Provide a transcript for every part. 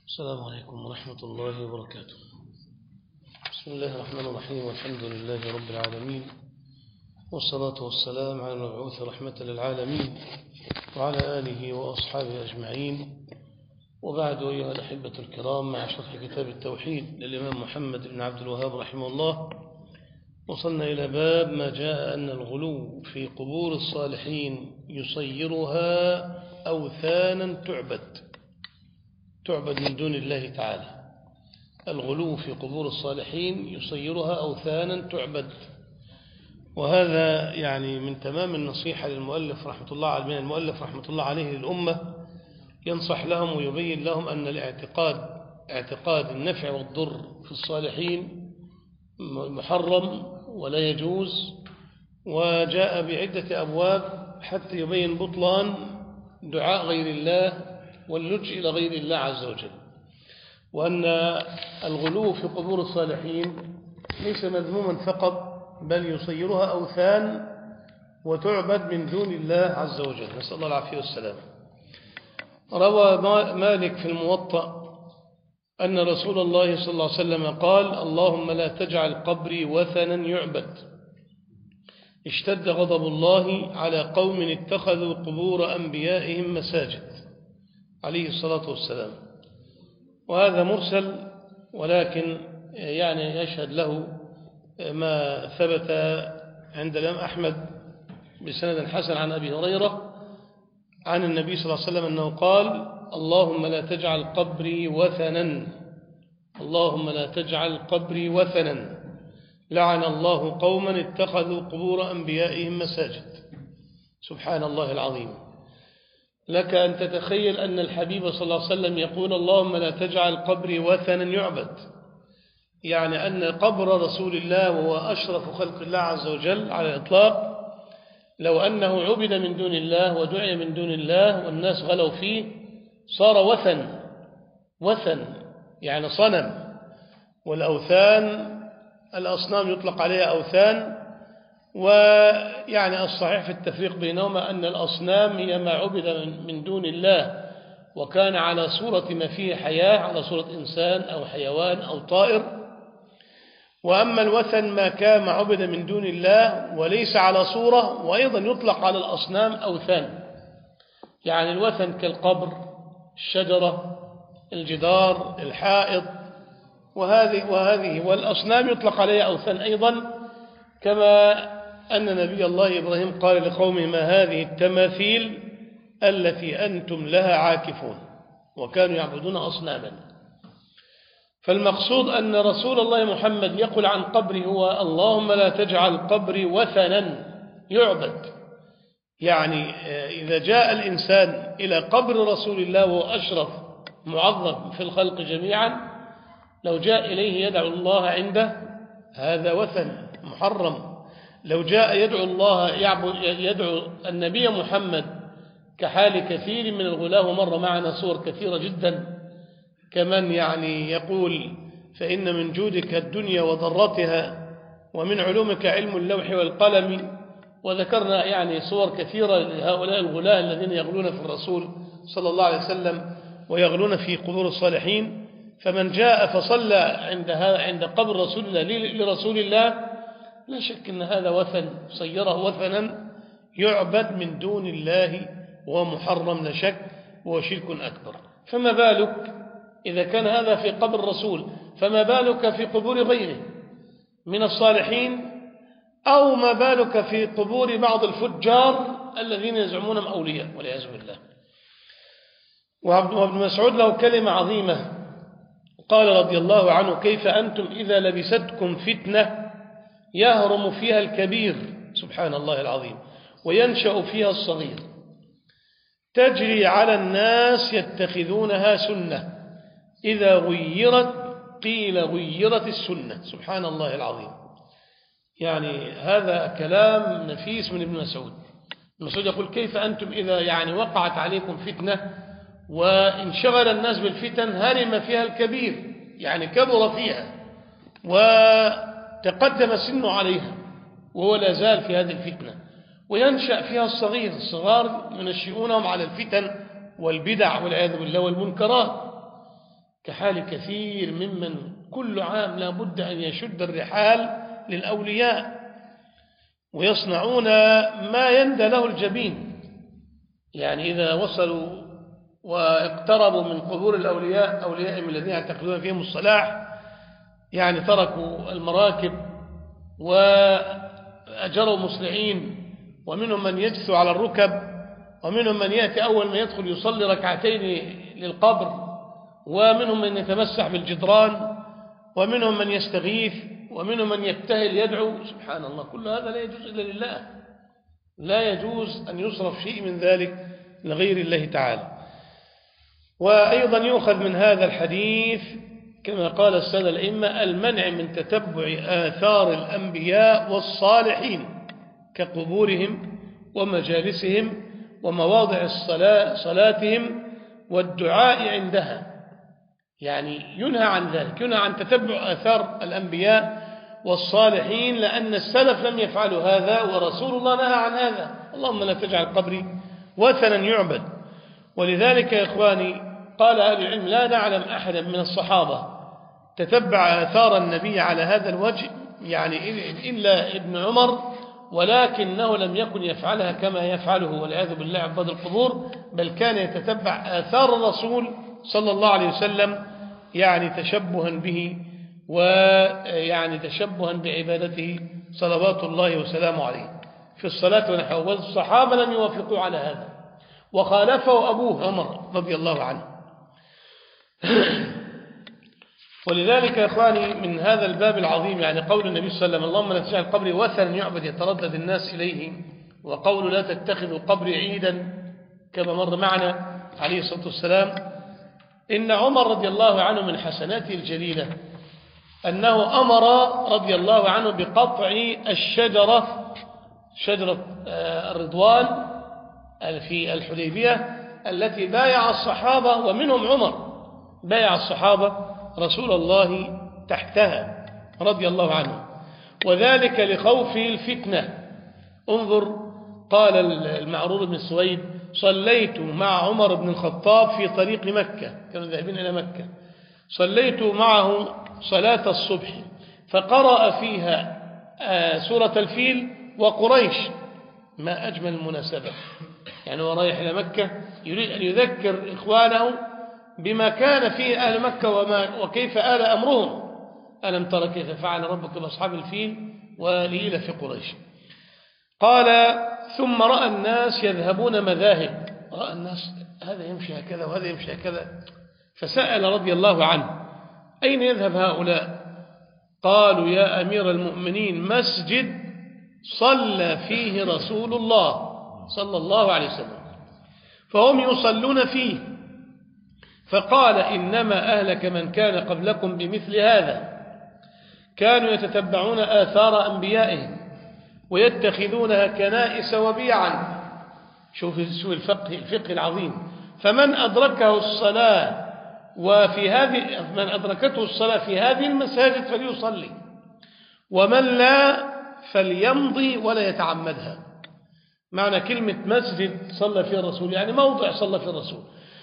السلام عليكم ورحمة الله وبركاته. بسم الله الرحمن الرحيم، والحمد لله رب العالمين، والصلاة والسلام على المبعوث رحمة للعالمين وعلى آله وأصحابه أجمعين. وبعد، أيها الأحبة الكرام، مع شرح كتاب التوحيد للإمام محمد بن عبد الوهاب رحمه الله، وصلنا إلى باب ما جاء أن الغلو في قبور الصالحين يصيرها أوثانا تعبد من دون الله تعالى. الغلو في قبور الصالحين يصيرها أوثانا تعبد، وهذا يعني من تمام النصيحة للمؤلف رحمة الله عليه للأمة، ينصح لهم ويبين لهم أن اعتقاد النفع والضر في الصالحين محرم ولا يجوز، وجاء بعدة أبواب حتى يبين بطلان دعاء غير الله واللجء إلى غير الله عز وجل، وأن الغلو في قبور الصالحين ليس مذموما فقط، بل يصيرها أوثان وتعبد من دون الله عز وجل، نسأل الله العافية والسلام. روى مالك في الموطأ أن رسول الله صلى الله عليه وسلم قال: اللهم لا تجعل قبري وثنا يعبد، اشتد غضب الله على قوم اتخذوا قبور أنبيائهم مساجد، عليه الصلاة والسلام. وهذا مرسل، ولكن يعني يشهد له ما ثبت عند الإمام أحمد بسند حسن عن أبي هريرة عن النبي صلى الله عليه وسلم أنه قال: اللهم لا تجعل قبري وثنا، اللهم لا تجعل قبري وثنا، لعن الله قوما اتخذوا قبور أنبيائهم مساجد. سبحان الله العظيم. لك أن تتخيل أن الحبيب صلى الله عليه وسلم يقول: اللهم لا تجعل قبري وثنا يعبد، يعني أن قبر رسول الله وهو أشرف خلق الله عز وجل على الإطلاق، لو أنه عبد من دون الله ودعي من دون الله والناس غلوا فيه صار وثن يعني صنم. والأوثان الأصنام يطلق عليها أوثان، ويعني الصحيح في التفريق بينهما أن الأصنام هي ما عبد من دون الله وكان على صورة ما فيه حياة، على صورة إنسان أو حيوان أو طائر. وأما الوثن ما كان عبد من دون الله وليس على صورة، وأيضا يطلق على الأصنام أوثان، يعني الوثن كالقبر، الشجرة، الجدار، الحائط، وهذه والأصنام يطلق عليها أوثان أيضا، كما أن نبي الله إبراهيم قال لقومه: ما هذه التماثيل التي أنتم لها عاكفون، وكانوا يعبدون أصناما. فالمقصود أن رسول الله محمد يقول عن قبره هو: اللهم لا تجعل قبري وثنا يعبد، يعني إذا جاء الإنسان إلى قبر رسول الله وهو أشرف معظم في الخلق جميعا، لو جاء إليه يدعو الله عنده هذا وثن محرم. لو جاء يدعو النبي محمد كحال كثير من الغلاة، ومر معنا صور كثيرة جدا، كمن يعني يقول: فإن من جودك الدنيا وضرتها، ومن علومك علم اللوح والقلم. وذكرنا يعني صور كثيرة لهؤلاء الغلاة الذين يغلون في الرسول صلى الله عليه وسلم ويغلون في قبور الصالحين. فمن جاء فصلى عند قبر رسول الله لرسول الله، لا شك أن هذا وثن، صيره وثنا يعبد من دون الله، ومحرم لا شك، وهو شرك أكبر. فما بالك إذا كان هذا في قبر الرسول، فما بالك في قبور غيره من الصالحين، أو ما بالك في قبور بعض الفجار الذين يزعمون أولياء والعياذ بالله. وابن مسعود له كلمة عظيمة قال رضي الله عنه: كيف أنتم إذا لبستكم فتنة يهرم فيها الكبير، سبحان الله العظيم، وينشأ فيها الصغير، تجري على الناس يتخذونها سنة، إذا غيرت قيل غيرت السنة، سبحان الله العظيم. يعني هذا كلام نفيس من ابن مسعود. ابن مسعود يقول: كيف أنتم إذا يعني وقعت عليكم فتنة وانشغل الناس بالفتن هرم فيها الكبير، يعني كبر فيها وتقدم سنه عليها وهو لا زال في هذه الفتنة، وينشأ فيها الصغار ينشئونهم على الفتن والبدع والعياذ بالله والمنكرات. كحال كثير ممن كل عام لا بد أن يشد الرحال للأولياء ويصنعون ما يندى له الجبين. يعني إذا وصلوا واقتربوا من قبور الأولياء أوليائهم الذين يعتقدون فيهم الصلاح، يعني تركوا المراكب وأجروا مسرعين، ومنهم من يجث على الركب، ومنهم من يأتي أول ما يدخل يصلي ركعتين للقبر، ومنهم من يتمسح بالجدران، ومنهم من يستغيث، ومنهم من يبتهل يدعو. سبحان الله، كل هذا لا يجوز إلا لله، لا يجوز أن يصرف شيء من ذلك لغير الله تعالى. وأيضا يؤخذ من هذا الحديث كما قال السادة الأئمة المنع من تتبع آثار الأنبياء والصالحين كقبورهم ومجالسهم ومواضع صلاتهم والدعاء عندها. يعني ينهى عن ذلك، ينهى عن تتبع آثار الأنبياء والصالحين، لأن السلف لم يفعلوا هذا ورسول الله نهى عن هذا. اللهم لا تجعل قبري وثنا يعبد. ولذلك يا إخواني قال أهل العلم لا نعلم أحدا من الصحابة تتبع آثار النبي على هذا الوجه يعني إلا ابن عمر، ولكنه لم يكن يفعلها كما يفعله والعياذ بالله عباد القبور، بل كان يتتبع آثار الرسول صلى الله عليه وسلم يعني تشبها به ويعني تشبها بعبادته صلوات الله وسلامه عليه في الصلاة ونحوه. والصحابة لم يوافقوا على هذا، وخالفه أبوه عمر رضي الله عنه. ولذلك يا إخواني من هذا الباب العظيم يعني قول النبي صلى الله عليه وسلم اللهم لا تجعل قبري وثنا يعبد يتردد الناس إليه، وقول لا تتخذوا قبري عيدا كما مر معنا عليه الصلاة والسلام. إن عمر رضي الله عنه من حسناته الجليلة أنه أمر رضي الله عنه بقطع الشجرة، شجرة الرضوان في الحديبية التي بايع الصحابة ومنهم عمر بايع الصحابة رسول الله تحتها رضي الله عنه، وذلك لخوف الفتنة. انظر قال المعرور بن سويد صليت مع عمر بن الخطاب في طريق مكة، كانوا ذاهبين إلى مكة، صليت معه صلاة الصبح فقرأ فيها سورة الفيل وقريش. ما أجمل المناسبة، يعني هو رايح إلى مكة يريد أن يذكر إخوانه بما كان فيه أهل مكة وكيف آل أمرهم. ألم تر كيف فعل ربك بأصحاب الفيل ولإيلاف قريش. قال ثم رأى الناس يذهبون مذاهب، رأى الناس هذا يمشي هكذا وهذا يمشي هكذا، فسأل رضي الله عنه أين يذهب هؤلاء؟ قالوا يا أمير المؤمنين مسجد صلى فيه رسول الله صلى الله عليه وسلم فهم يصلون فيه. فقال إنما أهلك من كان قبلكم بمثل هذا، كانوا يتتبعون آثار أنبيائهم ويتخذونها كنائس وبيعا. شوف الفقه العظيم. فمن أدركه الصلاة من أدركته الصلاة في هذه المساجد فليصلي، ومن لا فليمضي ولا يتعمدها. معنى كلمة مسجد صلى فيه الرسول يعني موضع صلى فيه الرسول.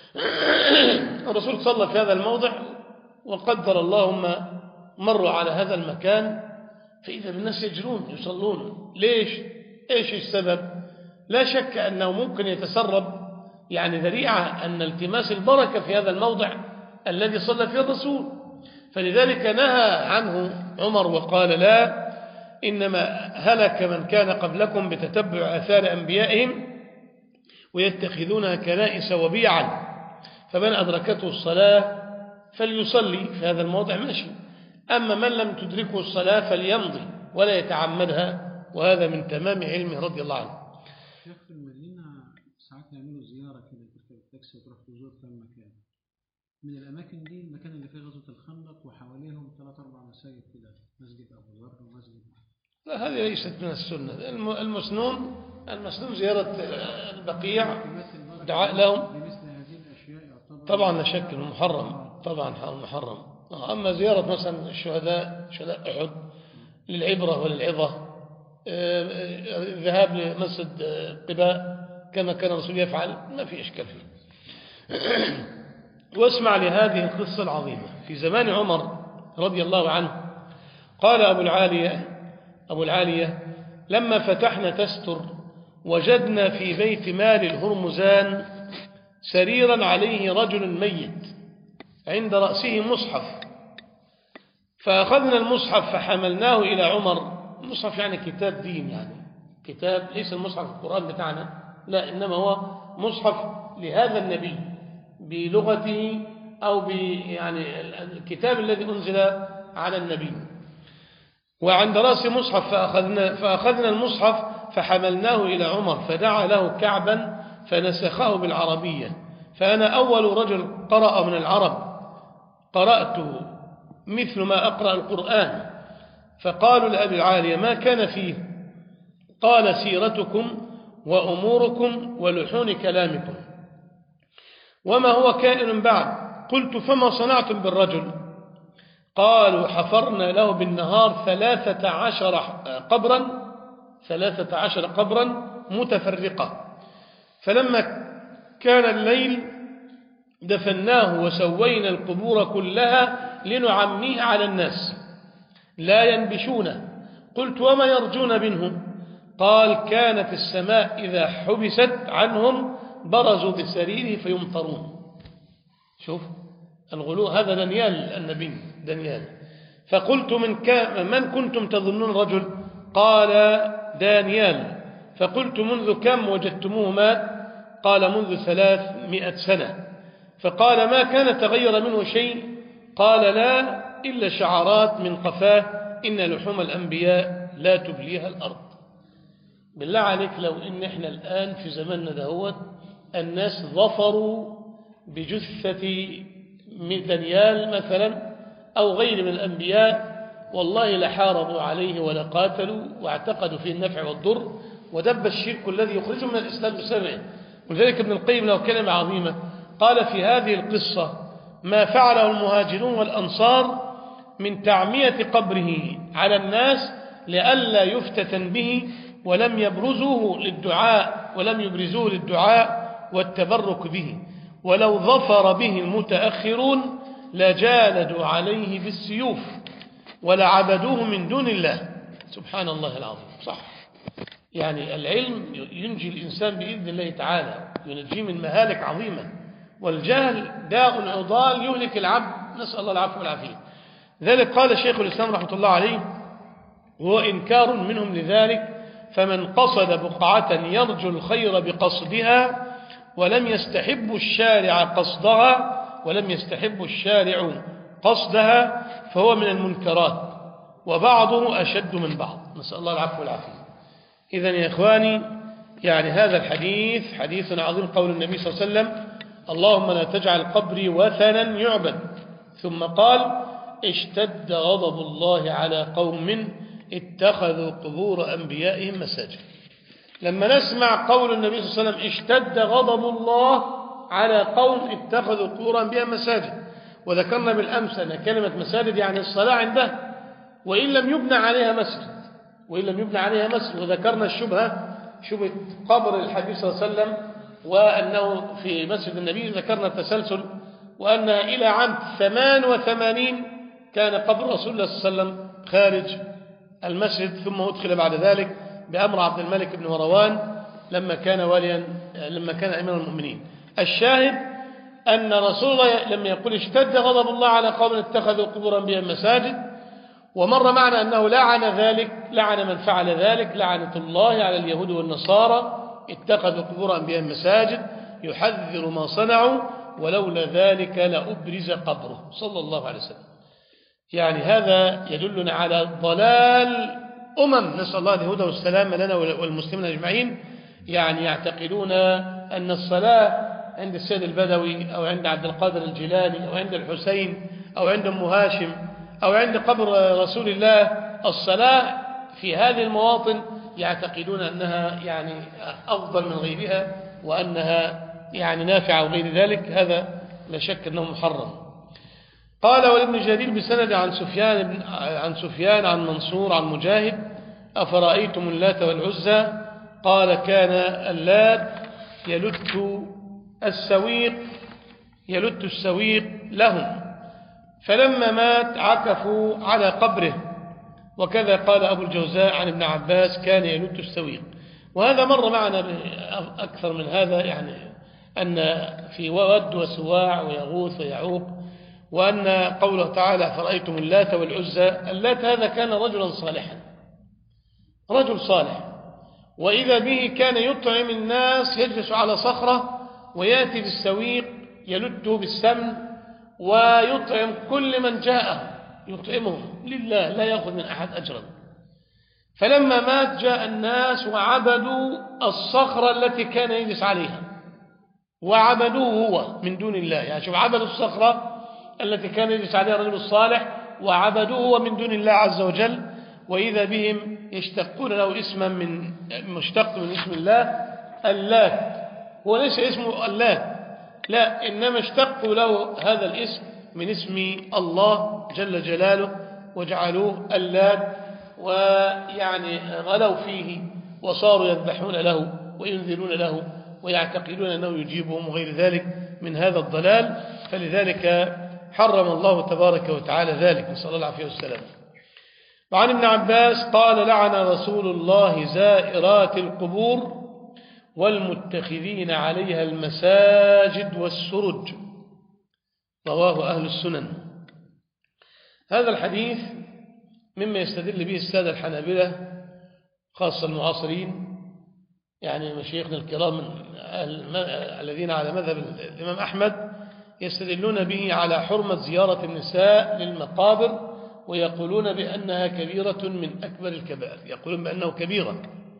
الرسول صلى في هذا الموضع وقدر اللهم مروا على هذا المكان فإذا بالناس يجرون يصلون. ليش؟ إيش السبب؟ لا شك أنه ممكن يتسرب يعني ذريعة أن التماس البركة في هذا الموضع الذي صلى فيه الرسول، فلذلك نهى عنه عمر وقال لا، إنما هلك من كان قبلكم بتتبع آثار أنبيائهم ويتخذونها كنائس وبيعا، فمن أدركته الصلاة فليصلي في هذا الموضع ماشي، أما من لم تدركه الصلاة فليمضي ولا يتعمدها، وهذا من تمام علمه رضي الله عنه. شيخ في المدينة ساعات يعملوا زيارة كده، تركب التاكسي وتروح تزور كم مكان من الأماكن دي، المكان اللي فيه غزوة الخندق وحواليهم 3-4 مساجد كده، مسجد أبو ذر ومسجد. لا هذه ليست من السنة. المسنون زيارة البقيع دعاء لهم طبعا لا شك محرم، طبعا محرم. أما زيارة مثلا الشهداء أحد للعبرة وللعظة، الذهاب لمسجد قباء كما كان الرسول يفعل ما في إشكال فيه. واسمع لهذه القصة العظيمة. في زمان عمر رضي الله عنه قال أبو العالية لما فتحنا تستر وجدنا في بيت مال الهرمزان سريرا عليه رجل ميت عند رأسه مصحف، فأخذنا المصحف فحملناه إلى عمر. المصحف يعني كتاب دين، يعني كتاب ليس المصحف القرآن بتاعنا، لا، إنما هو مصحف لهذا النبي بلغته أو يعني الكتاب الذي أنزل على النبي. وعند رأس مصحف فأخذنا المصحف فحملناه إلى عمر فدعا له كعبا فنسخه بالعربية، فأنا أول رجل قرأ من العرب، قرأت مثل ما أقرأ القرآن. فقالوا لأبي العالية ما كان فيه؟ قال سيرتكم وأموركم ولحون كلامكم وما هو كائن بعد. قلت فما صنعتم بالرجل؟ قالوا حفرنا له بالنهار 13 قبرا متفرقة، فلما كان الليل دفناه وسوينا القبور كلها لنعميه على الناس لا ينبشونه. قلت وما يرجون منه؟ قال كانت السماء إذا حبست عنهم برزوا بسريره فيمطرون. شوف الغلو، هذا دانيال النبي دانيال. فقلت من كنتم تظنون رجل؟ قال دانيال. فقلت منذ كم وجدتموه مات؟ قال منذ 300 سنة. فقال ما كان تغير منه شيء؟ قال لا إلا شعرات من قفاه إن لحوم الأنبياء لا تبليها الأرض. بالله عليك لو إن إحنا الآن في زماننا دهوت الناس ظفروا بجثة دانيال مثلا أو غير من الأنبياء، والله لحاربوا عليه ولقاتلوا واعتقدوا فيه النفع والضر ودب الشرك الذي يخرجهم من الإسلام بسببه. ولذلك ابن القيم له كلمة عظيمة قال في هذه القصة ما فعله المهاجرون والأنصار من تعمية قبره على الناس لئلا يفتتن به، ولم يبرزوه للدعاء والتبرك به، ولو ظفر به المتأخرون لجالدوا عليه بالسيوف ولعبدوه من دون الله. سبحان الله العظيم. صح، يعني العلم ينجي الإنسان بإذن الله تعالى، ينجيه من مهالك عظيمة، والجهل داء عضال يهلك العبد، نسأل الله العفو والعافية. ذلك قال شيخ الإسلام رحمة الله عليه وهو إنكار منهم لذلك: فمن قصد بقعة يرجو الخير بقصدها ولم يستحب الشارع قصدها فهو من المنكرات، وبعضه أشد من بعض، نسأل الله العفو والعافية. إذن يا إخواني، يعني هذا الحديث حديث عظيم. قول النبي صلى الله عليه وسلم: اللهم لا تجعل قبري وثنا يعبد. ثم قال: اشتد غضب الله على قوم اتخذوا قبور أنبيائهم مساجد. لما نسمع قول النبي صلى الله عليه وسلم اشتد غضب الله على قوم اتخذوا قبور أنبيائهم مساجد، وذكرنا بالأمس أن كلمة مساجد يعني الصلاة عندها وإن لم يبنى عليها مسجد، وذكرنا شبهة قبر الحديث صلى الله عليه وسلم وأنه في مسجد النبي، ذكرنا التسلسل، وأن إلى عام 88 كان قبر رسول الله صلى الله عليه وسلم خارج المسجد، ثم أدخل بعد ذلك بأمر عبد الملك بن مروان لما كان أمير المؤمنين. الشاهد أن رسول الله لما يقول اشتد غضب الله على قوم اتخذوا قبور أنبيائهم مساجد، ومر معنا أنه لعن من فعل ذلك لعنة الله على اليهود والنصارى اتخذوا قبور أنبيائهم مساجد، يحذر ما صنعوا ولولا ذلك لأبرز قبره صلى الله عليه وسلم. يعني هذا يدلنا على ضلال نسأل الله الهدى والسلام لنا والمسلمين أجمعين. يعني يعتقدون أن الصلاة عند السيد البدوي أو عند عبد القادر الجيلاني أو عند الحسين أو عند أم هاشم أو عند قبر رسول الله، الصلاة في هذه المواطن يعتقدون أنها يعني أفضل من غيرها وأنها يعني نافعة وغير ذلك. هذا لا شك أنه محرم. قال: وابن جرير بسند عن سفيان عن منصور عن مجاهد: أفرأيتم اللات والعزى؟ قال: كان اللات يلت السويق يلت السويق لهم، فلما مات عكفوا على قبره. وكذا قال أبو الجوزاء عن ابن عباس كان يلت السويق. وهذا مر معنا أكثر من هذا، يعني أن في ود وسواع ويغوث ويعوق، وأن قوله تعالى فرأيتم اللات والعزى. اللات هذا كان رجلا صالحا، رجل صالح، وإذا به كان يطعم الناس، يجلس على صخرة ويأتي بالسويق يلده بالسمن ويطعم كل من جاءه، يطعمهم لله لا يأخذ من أحد أجرا. فلما مات جاء الناس وعبدوا الصخرة التي كان يجلس عليها، وعبدوه هو من دون الله. يعني شوف، عبدوا الصخرة التي كان يجلس عليها الرجل الصالح وعبدوه هو من دون الله عز وجل. وإذا بهم يشتقون له اسما من مشتق من اسم الله اللات. هو ليس اسمه اللات، لا، إنما اشتقوا له هذا الاسم من اسم الله جل جلاله وجعلوه اللات، ويعني غلوا فيه وصاروا يذبحون له وينذرون له ويعتقدون أنه يجيبهم وغير ذلك من هذا الضلال. فلذلك حرم الله تبارك وتعالى ذلك، نسأل الله العافية والسلام. وعن ابن عباس قال لعن رسول الله زائرات القبور والمتخذين عليها المساجد والسرج، رواه أهل السنن. هذا الحديث مما يستدل به السادة الحنابلة خاصة المعاصرين، يعني مشايخنا الكرام الذين على مذهب الإمام أحمد، يستدلون به على حرمة زيارة النساء للمقابر، ويقولون بأنها كبيرة من أكبر الكبائر، يقولون بأنه كبيرة.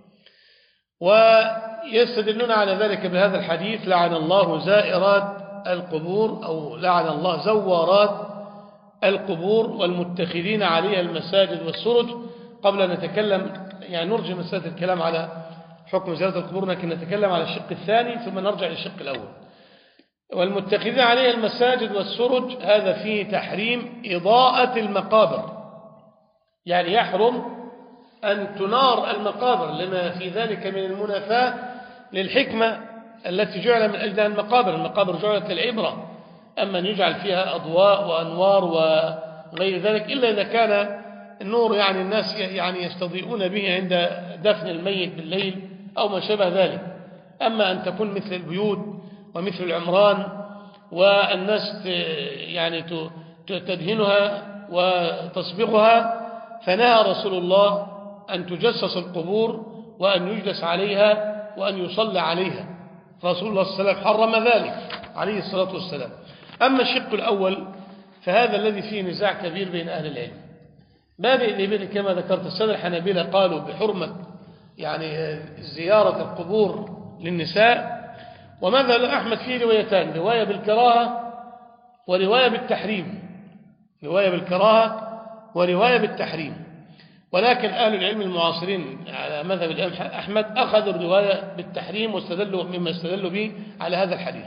ويستدلون على ذلك بهذا الحديث لعن الله زائرات القبور، أو لعن الله زوارات القبور والمتخذين عليها المساجد والسرج. قبل أن نتكلم، يعني نرجع مسألة الكلام على حكم زيارة القبور، لكن نتكلم على الشق الثاني ثم نرجع للشق الأول. والمتخذين عليها المساجد والسرج هذا فيه تحريم إضاءة المقابر، يعني يحرم أن تنار المقابر لما في ذلك من المنافاة للحكمة التي جعل من أجلها المقابر. المقابر جعلت للعبرة، أما أن يجعل فيها أضواء وأنوار وغير ذلك، إلا إذا كان النور يعني الناس يعني يستضيئون به عند دفن الميت بالليل أو ما شابه ذلك. أما أن تكون مثل البيوت ومثل العمران والناس يعني تدهنها وتصبغها، فنهى رسول الله أن تجسس القبور وأن يجلس عليها وأن يصلى عليها. رسول الله صلى الله عليه وسلم حرم ذلك عليه الصلاة والسلام. أما الشق الأول فهذا الذي فيه نزاع كبير بين أهل العلم، بادئ كما ذكرت السادة الحنابلة قالوا بحرمة يعني زيارة القبور للنساء، ومذهب أحمد فيه روايتان، رواية بالكراهة ورواية بالتحريم، رواية بالكراهة ورواية بالتحريم. ولكن أهل العلم المعاصرين على مذهب الإمام أحمد أخذوا الرواية بالتحريم واستدلوا مما استدلوا به على هذا الحديث.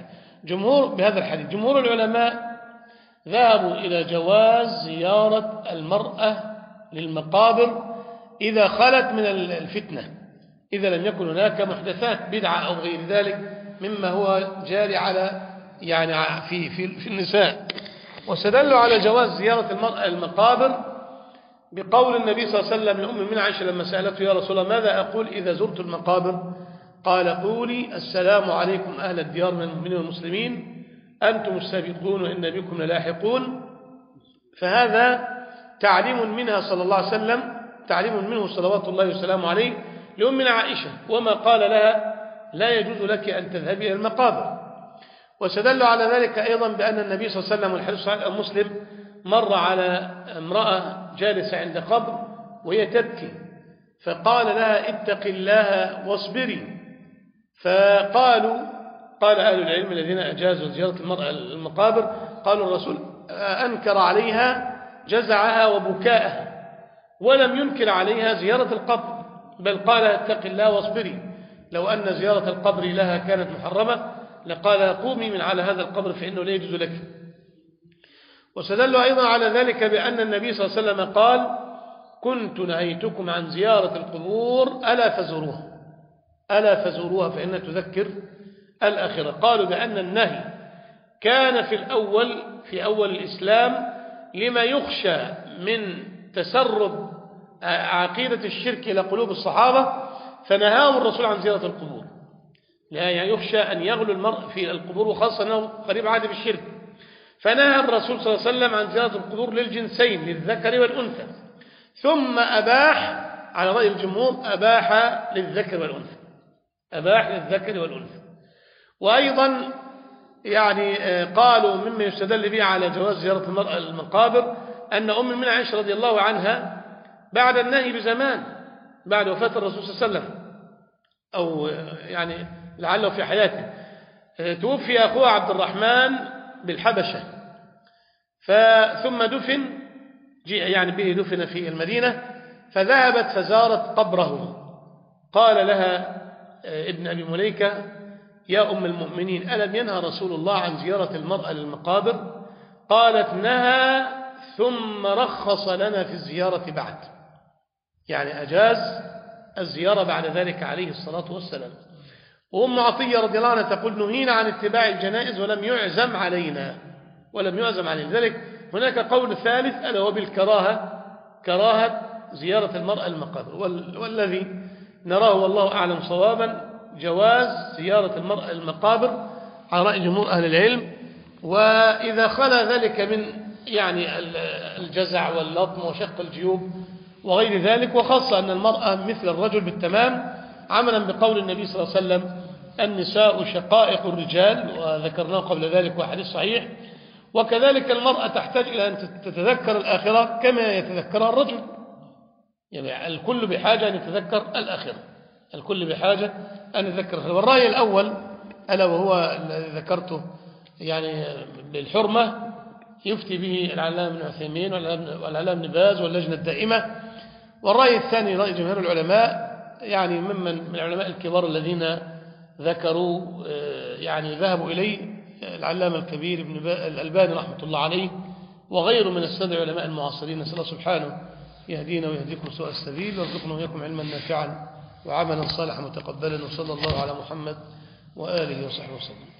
جمهور العلماء ذهبوا إلى جواز زيارة المرأة للمقابر إذا خلت من الفتنة، إذا لم يكن هناك محدثات بدعة أو غير ذلك مما هو جاري على يعني في النساء. واستدلوا على جواز زيارة المرأة المقابر بقول النبي صلى الله عليه وسلم لأم من عائشة لما سألته يا رسول الله ماذا أقول إذا زرت المقابر؟ قال قولي السلام عليكم أهل الديار من المؤمنين والمسلمين أنتم السابقون وإن بكم للاحقون. فهذا تعليم منها صلى الله عليه وسلم، تعليم منه صلوات الله وسلامه عليه لأمنا عائشة، وما قال لها لا يجوز لك أن تذهبي إلى المقابر. وسدلوا على ذلك أيضا بأن النبي صلى الله عليه وسلم والحديث صحيح مسلم مر على امرأة جالسة عند قبر وهي تبكي، فقال لها اتق الله واصبري. قال أهل العلم الذين أجازوا زيارة المرأة المقابر قالوا الرسول أنكر عليها جزعها وبكاءها ولم ينكر عليها زيارة القبر، بل قال اتق الله واصبري. لو أن زيارة القبر لها كانت محرمة لقال قومي من على هذا القبر فإنه لا يجوز لك. وسدلوا أيضا على ذلك بأن النبي صلى الله عليه وسلم قال كنت نهيتكم عن زيارة القبور ألا فزوروها فإنها تذكر الآخرة. قالوا بأن النهي كان في أول الإسلام لما يخشى من تسرب عقيدة الشرك إلى قلوب الصحابة، فنهاهم الرسول عن زيارة القبور، يعني يخشى أن يغلو المرء في القبور، وخاصة أنه قريب عهد بالشرك، فنهى الرسول صلى الله عليه وسلم عن زيارة القبور للجنسين، للذكر والأنثى، ثم أباح على رأي الجمهور أباح للذكر والأنثى، أباح للذكر والأنثى. وأيضا يعني قالوا مما يستدل به على جواز زيارة المرأة المقابر أن أم المؤمنين عائشة رضي الله عنها بعد النهي بزمان، بعد وفاة الرسول صلى الله عليه وسلم، أو يعني لعله في حياته، توفي أخوها عبد الرحمن بالحبشة، ثم دفن، يعني به دفن في المدينة، فذهبت فزارت قبره. قال لها ابن أبي مليكة: يا أم المؤمنين، ألم ينهى رسول الله عن زيارة المرأة للمقابر؟ قالت: نهى، ثم رخص لنا في الزيارة بعد، يعني أجاز الزيارة بعد ذلك عليه الصلاة والسلام. وأم عطية رضي الله عنها تقول: نهينا عن اتباع الجنائز ولم يعزم علينا، لذلك هناك قول ثالث ألا هو بالكراهة، كراهة زيارة المرأة المقابر، والذي نراه والله أعلم صوابا جواز زيارة المرأة المقابر على رأي جمهور أهل العلم. وإذا خلا ذلك من يعني الجزع واللطم وشق الجيوب وغير ذلك، وخاصة أن المرأة مثل الرجل بالتمام، عملا بقول النبي صلى الله عليه وسلم: النساء شقائق الرجال، وذكرناه قبل ذلك وحديث صحيح. وكذلك المرأة تحتاج إلى أن تتذكر الآخرة كما يتذكرها الرجل، يعني الكل بحاجة أن يتذكر الآخرة، الكل بحاجة أن يتذكر الآخرة. والرأي الأول ألا وهو الذي ذكرته يعني بالحرمة يفتي به العلامة ابن عثيمين والعلامة ابن باز واللجنة الدائمة. والرأي الثاني رأي جمهور العلماء، يعني من العلماء الكبار الذين ذكروا يعني ذهبوا إليه العلامة الكبير ابن الألباني رحمة الله عليه وغيره من السادة العلماء المعاصرين. نسأل الله سبحانه يهدينا ويهديكم سوء السبيل، ويرزقنا وإياكم علما نافعا وعملا صالحا متقبلا، وصلى الله على محمد وآله وصحبه وسلم.